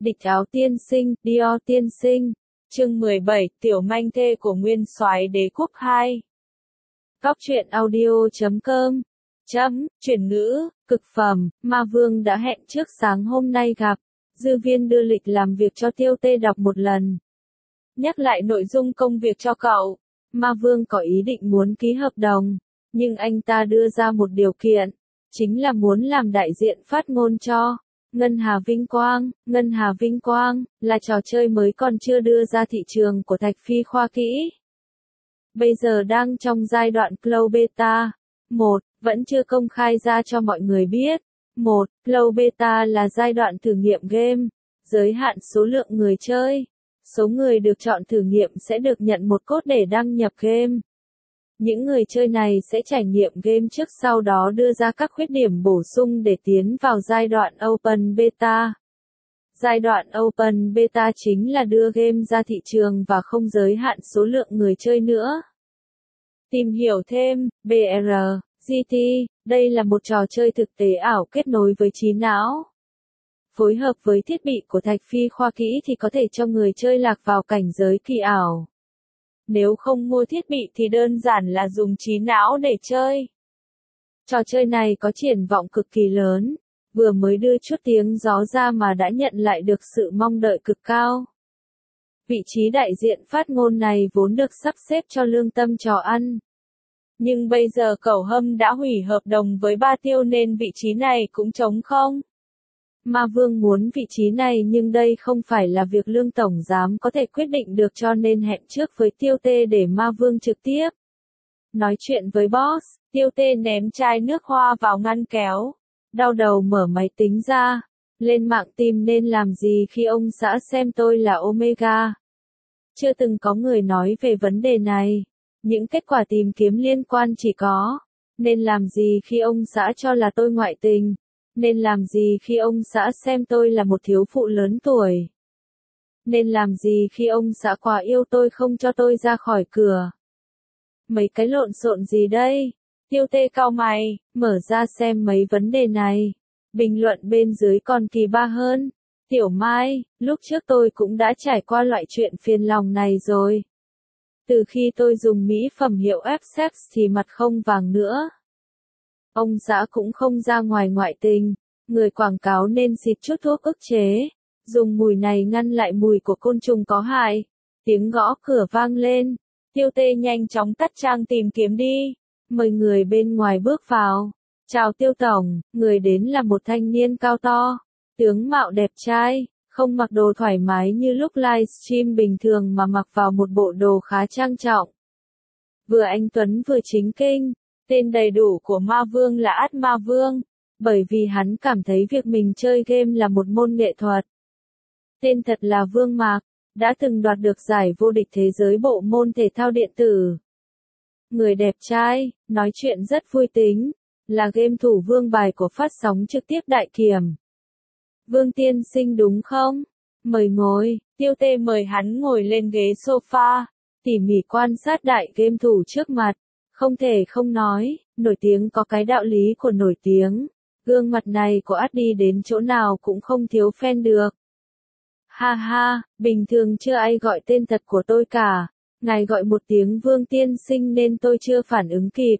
Địch áo tiên sinh, Dior tiên sinh. Chương 17, tiểu manh thê của nguyên soái đế quốc 2. Góc truyện audio.com. Chuyển ngữ, cực phẩm, Ma Vương đã hẹn trước sáng hôm nay gặp. Dư viên đưa lịch làm việc cho Tiêu Tê đọc một lần. Nhắc lại nội dung công việc cho cậu. Ma Vương có ý định muốn ký hợp đồng, nhưng anh ta đưa ra một điều kiện, chính là muốn làm đại diện phát ngôn cho Ngân Hà Vinh Quang. Ngân Hà Vinh Quang là trò chơi mới còn chưa đưa ra thị trường của Thạch Phi Khoa Kỹ. Bây giờ đang trong giai đoạn Cloud Beta 1, vẫn chưa công khai ra cho mọi người biết. Cloud Beta là giai đoạn thử nghiệm game, giới hạn số lượng người chơi. Số người được chọn thử nghiệm sẽ được nhận một code để đăng nhập game. Những người chơi này sẽ trải nghiệm game trước sau đó đưa ra các khuyết điểm bổ sung để tiến vào giai đoạn Open Beta. Giai đoạn Open Beta chính là đưa game ra thị trường và không giới hạn số lượng người chơi nữa. Tìm hiểu thêm, BRGT, đây là một trò chơi thực tế ảo kết nối với trí não. Phối hợp với thiết bị của Thạch Phi Khoa Kỹ thì có thể cho người chơi lạc vào cảnh giới kỳ ảo. Nếu không mua thiết bị thì đơn giản là dùng trí não để chơi. Trò chơi này có triển vọng cực kỳ lớn, vừa mới đưa chút tiếng gió ra mà đã nhận lại được sự mong đợi cực cao. Vị trí đại diện phát ngôn này vốn được sắp xếp cho Lương Tâm trò ăn. Nhưng bây giờ Cẩu Hâm đã hủy hợp đồng với Ba Tiêu nên vị trí này cũng trống không. Ma Vương muốn vị trí này nhưng đây không phải là việc Lương Tổng Giám có thể quyết định được cho nên hẹn trước với Tiêu Tê để Ma Vương trực tiếp nói chuyện với boss. Tiêu Tê ném chai nước hoa vào ngăn kéo, đau đầu mở máy tính ra, lên mạng tìm nên làm gì khi ông xã xem tôi là Omega. Chưa từng có người nói về vấn đề này, những kết quả tìm kiếm liên quan chỉ có, nên làm gì khi ông xã cho là tôi ngoại tình. Nên làm gì khi ông xã xem tôi là một thiếu phụ lớn tuổi? Nên làm gì khi ông xã quá yêu tôi không cho tôi ra khỏi cửa? Mấy cái lộn xộn gì đây? Tiêu Tê cau mày, mở ra xem mấy vấn đề này. Bình luận bên dưới còn kỳ ba hơn. Tiểu Mai, lúc trước tôi cũng đã trải qua loại chuyện phiền lòng này rồi. Từ khi tôi dùng mỹ phẩm hiệu F-Sex thì mặt không vàng nữa. Ông xã cũng không ra ngoài ngoại tình, người quảng cáo nên xịt chút thuốc ức chế, dùng mùi này ngăn lại mùi của côn trùng có hại. Tiếng gõ cửa vang lên, Tiêu Tê nhanh chóng tắt trang tìm kiếm đi, mời người bên ngoài bước vào. Chào Tiêu Tổng, người đến là một thanh niên cao to, tướng mạo đẹp trai, không mặc đồ thoải mái như lúc livestream bình thường mà mặc vào một bộ đồ khá trang trọng. Vừa anh tuấn vừa chính kinh. Tên đầy đủ của Ma Vương là Át Ma Vương, bởi vì hắn cảm thấy việc mình chơi game là một môn nghệ thuật. Tên thật là Vương Mạc, đã từng đoạt được giải vô địch thế giới bộ môn thể thao điện tử. Người đẹp trai, nói chuyện rất vui tính, là game thủ vương bài của phát sóng trực tiếp Đại Kiểm. Vương tiên sinh đúng không? Mời ngồi. Tiêu Tê mời hắn ngồi lên ghế sofa, tỉ mỉ quan sát đại game thủ trước mặt. Không thể không nói, nổi tiếng có cái đạo lý của nổi tiếng. Gương mặt này của Át đi đến chỗ nào cũng không thiếu fan được. Ha ha, bình thường chưa ai gọi tên thật của tôi cả. Ngài gọi một tiếng Vương tiên sinh nên tôi chưa phản ứng kịp.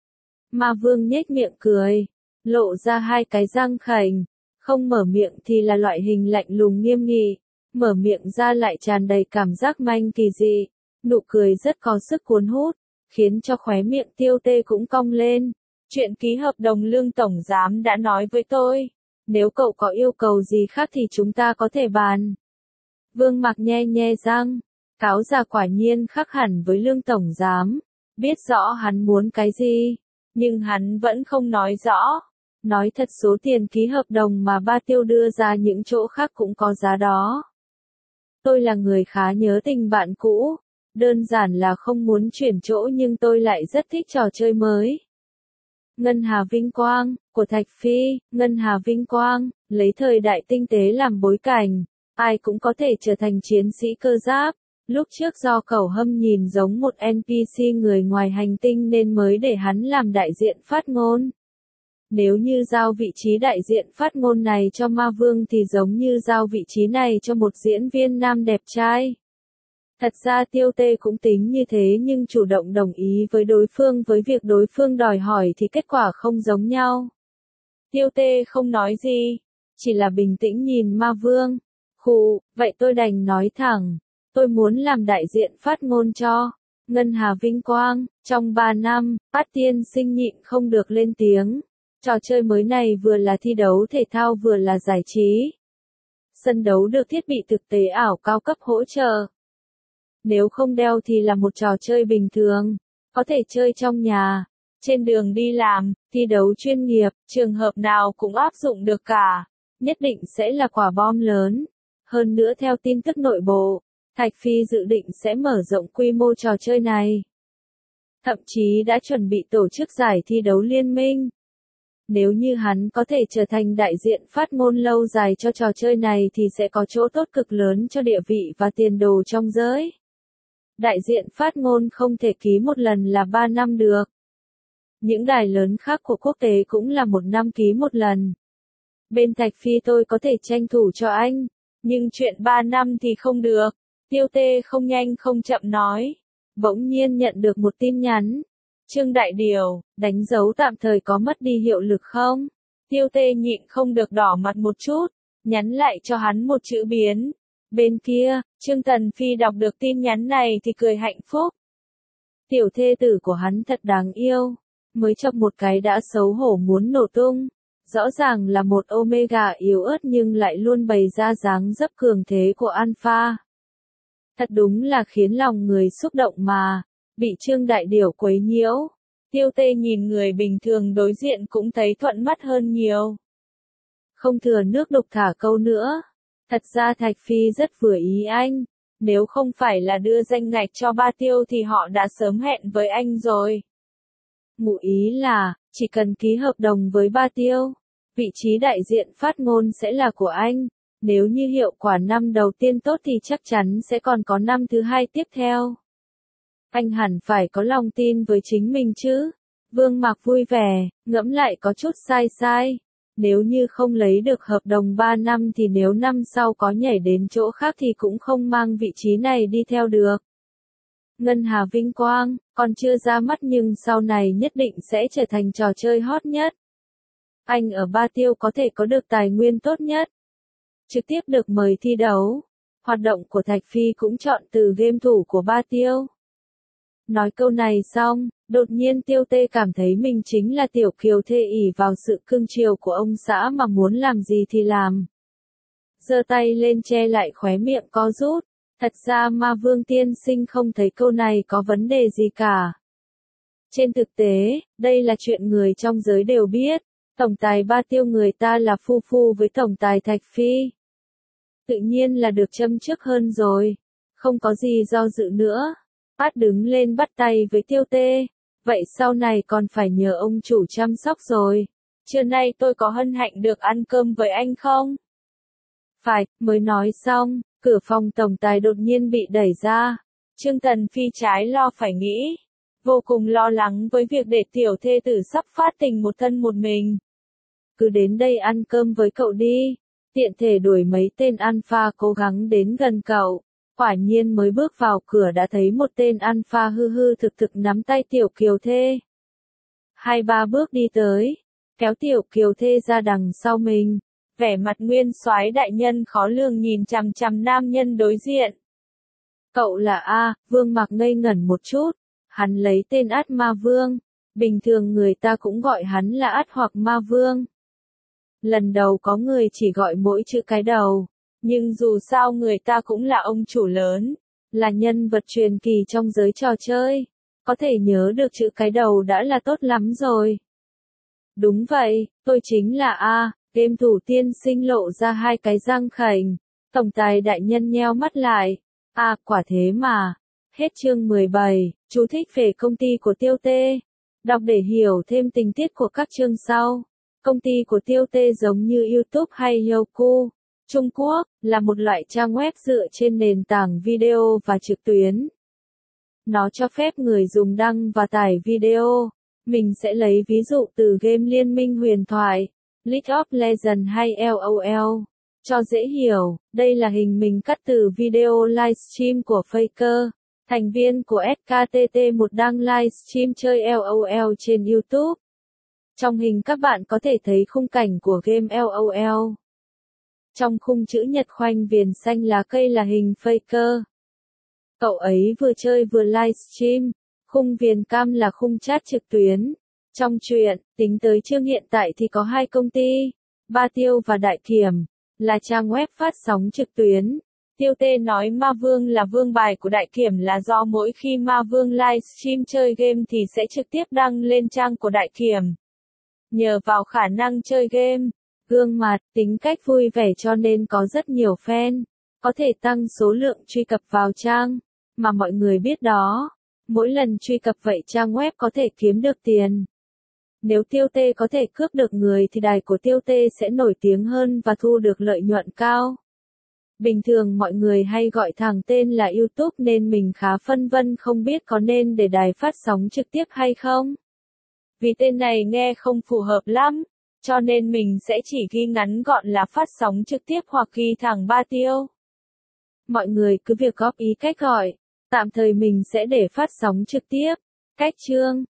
Ma Vương nhếch miệng cười, lộ ra hai cái răng khểnh. Không mở miệng thì là loại hình lạnh lùng nghiêm nghị, mở miệng ra lại tràn đầy cảm giác manh kỳ dị. Nụ cười rất có sức cuốn hút, khiến cho khóe miệng Tiêu Tê cũng cong lên. Chuyện ký hợp đồng Lương Tổng Giám đã nói với tôi. Nếu cậu có yêu cầu gì khác thì chúng ta có thể bàn. Vương Mạc nhe nhe răng, cáo già quả nhiên khác hẳn với Lương Tổng Giám. Biết rõ hắn muốn cái gì, nhưng hắn vẫn không nói rõ. Nói thật số tiền ký hợp đồng mà Ba Tiêu đưa ra những chỗ khác cũng có giá đó. Tôi là người khá nhớ tình bạn cũ. Đơn giản là không muốn chuyển chỗ nhưng tôi lại rất thích trò chơi mới. Ngân Hà Vinh Quang, của Thạch Phi. Ngân Hà Vinh Quang, lấy thời đại tinh tế làm bối cảnh. Ai cũng có thể trở thành chiến sĩ cơ giáp. Lúc trước do Cẩu Hâm nhìn giống một NPC người ngoài hành tinh nên mới để hắn làm đại diện phát ngôn. Nếu như giao vị trí đại diện phát ngôn này cho Ma Vương thì giống như giao vị trí này cho một diễn viên nam đẹp trai. Thật ra Tiêu Tê cũng tính như thế nhưng chủ động đồng ý với đối phương với việc đối phương đòi hỏi thì kết quả không giống nhau. Tiêu Tê không nói gì, chỉ là bình tĩnh nhìn Ma Vương. Khụ, vậy tôi đành nói thẳng, tôi muốn làm đại diện phát ngôn cho Ngân Hà Vinh Quang. Trong 3 năm, Bát Tiên Sinh nhịn không được lên tiếng. Trò chơi mới này vừa là thi đấu thể thao vừa là giải trí. Sân đấu được thiết bị thực tế ảo cao cấp hỗ trợ. Nếu không đeo thì là một trò chơi bình thường, có thể chơi trong nhà, trên đường đi làm, thi đấu chuyên nghiệp, trường hợp nào cũng áp dụng được cả, nhất định sẽ là quả bom lớn. Hơn nữa theo tin tức nội bộ, Thạch Phi dự định sẽ mở rộng quy mô trò chơi này. Thậm chí đã chuẩn bị tổ chức giải thi đấu liên minh. Nếu như hắn có thể trở thành đại diện phát ngôn lâu dài cho trò chơi này thì sẽ có chỗ tốt cực lớn cho địa vị và tiền đồ trong giới. Đại diện phát ngôn không thể ký một lần là 3 năm được. Những đài lớn khác của quốc tế cũng là 1 năm ký một lần. Bên Thạch Phi tôi có thể tranh thủ cho anh, nhưng chuyện 3 năm thì không được. Tiêu Tê không nhanh không chậm nói. Bỗng nhiên nhận được một tin nhắn. Trương Đại Điều, đánh dấu tạm thời có mất đi hiệu lực không? Tiêu Tê nhịn không được đỏ mặt một chút, nhắn lại cho hắn một chữ biến. Bên kia, Trương Tần Phi đọc được tin nhắn này thì cười hạnh phúc. Tiểu thê tử của hắn thật đáng yêu, mới chọc một cái đã xấu hổ muốn nổ tung. Rõ ràng là một Omega yếu ớt nhưng lại luôn bày ra dáng dấp cường thế của Alpha. Thật đúng là khiến lòng người xúc động mà, bị Trương Đại Điểu quấy nhiễu. Tiêu Tê nhìn người bình thường đối diện cũng thấy thuận mắt hơn nhiều. Không thừa nước đục thả câu nữa. Thật ra Thạch Phi rất vừa ý anh, nếu không phải là đưa danh ngạch cho Ba Tiêu thì họ đã sớm hẹn với anh rồi. Ngụ ý là, chỉ cần ký hợp đồng với Ba Tiêu, vị trí đại diện phát ngôn sẽ là của anh. Nếu như hiệu quả năm đầu tiên tốt thì chắc chắn sẽ còn có năm thứ hai tiếp theo. Anh hẳn phải có lòng tin với chính mình chứ. Vương Mạc vui vẻ, ngẫm lại có chút sai. Nếu như không lấy được hợp đồng 3 năm thì nếu năm sau có nhảy đến chỗ khác thì cũng không mang vị trí này đi theo được. Ngân Hà Vinh Quang, còn chưa ra mắt nhưng sau này nhất định sẽ trở thành trò chơi hot nhất. Anh ở Ba Tiêu có thể có được tài nguyên tốt nhất. Trực tiếp được mời thi đấu. Hoạt động của Thạch Phi cũng chọn từ game thủ của Ba Tiêu. Nói câu này xong, đột nhiên Tiêu Tê cảm thấy mình chính là tiểu kiều thê ỷ vào sự cưng chiều của ông xã mà muốn làm gì thì làm. Giơ tay lên che lại khóe miệng co rút. Thật ra Ma Vương tiên sinh không thấy câu này có vấn đề gì cả. Trên thực tế, đây là chuyện người trong giới đều biết. Tổng tài Ba Tiêu người ta là phu phu với tổng tài Thạch Phi. Tự nhiên là được châm chước hơn rồi. Không có gì do dự nữa. Bát đứng lên bắt tay với Tiêu Tê. Vậy sau này còn phải nhờ ông chủ chăm sóc rồi. Trưa nay tôi có hân hạnh được ăn cơm với anh không? Phải, mới nói xong, cửa phòng tổng tài đột nhiên bị đẩy ra. Trương Tần Phi trái lo phải nghĩ. Vô cùng lo lắng với việc để tiểu thê tử sắp phát tình một thân một mình. Cứ đến đây ăn cơm với cậu đi. Tiện thể đuổi mấy tên alpha cố gắng đến gần cậu. Quả nhiên mới bước vào cửa đã thấy một tên alpha hư hư thực thực nắm tay tiểu kiều thê. 2-3 bước đi tới, kéo tiểu kiều thê ra đằng sau mình. Vẻ mặt nguyên soái đại nhân khó lường nhìn chằm chằm nam nhân đối diện. Cậu là A, Vương Mạc ngây ngẩn một chút. Hắn lấy tên Át Ma Vương. Bình thường người ta cũng gọi hắn là Át hoặc Ma Vương. Lần đầu có người chỉ gọi mỗi chữ cái đầu. Nhưng dù sao người ta cũng là ông chủ lớn. Là nhân vật truyền kỳ trong giới trò chơi. Có thể nhớ được chữ cái đầu đã là tốt lắm rồi. Đúng vậy, tôi chính là A. Game thủ tiên sinh lộ ra 2 cái răng khểnh. Tổng tài đại nhân nheo mắt lại. À, quả thế mà. Hết chương 17, chú thích về công ty của Tiêu Tê. Đọc để hiểu thêm tình tiết của các chương sau. Công ty của Tiêu Tê giống như YouTube hay Youku, Trung Quốc, là một loại trang web dựa trên nền tảng video và trực tuyến. Nó cho phép người dùng đăng và tải video, Mình sẽ lấy ví dụ từ game Liên minh huyền thoại, League of Legends hay LOL. Cho dễ hiểu, đây là hình mình cắt từ video livestream của Faker, thành viên của SKTT1 đang livestream chơi LOL trên YouTube. Trong hình các bạn có thể thấy khung cảnh của game LOL. Trong khung chữ nhật khoanh viền xanh lá cây là hình Faker. Cậu ấy vừa chơi vừa livestream. Khung viền cam là khung chat trực tuyến. Trong truyện, tính tới chương hiện tại thì có 2 công ty, Ba Tiêu và Đại Kiểm, là trang web phát sóng trực tuyến. Tiêu Tê nói Ma Vương là vương bài của Đại Kiểm là do mỗi khi Ma Vương livestream chơi game thì sẽ trực tiếp đăng lên trang của Đại Kiểm. Nhờ vào khả năng chơi game, gương mặt, tính cách vui vẻ cho nên có rất nhiều fan, có thể tăng số lượng truy cập vào trang, mà mọi người biết đó. Mỗi lần truy cập vậy trang web có thể kiếm được tiền. Nếu Tiêu Tê có thể cướp được người thì đài của Tiêu Tê sẽ nổi tiếng hơn và thu được lợi nhuận cao. Bình thường mọi người hay gọi thằng tên là YouTube nên mình khá phân vân không biết có nên để đài phát sóng trực tiếp hay không. Vì tên này nghe không phù hợp lắm, cho nên mình sẽ chỉ ghi ngắn gọn là phát sóng trực tiếp hoặc ghi thẳng Ba Tiêu. Mọi người cứ việc góp ý cách gọi. Tạm thời mình sẽ để phát sóng trực tiếp. Cách chương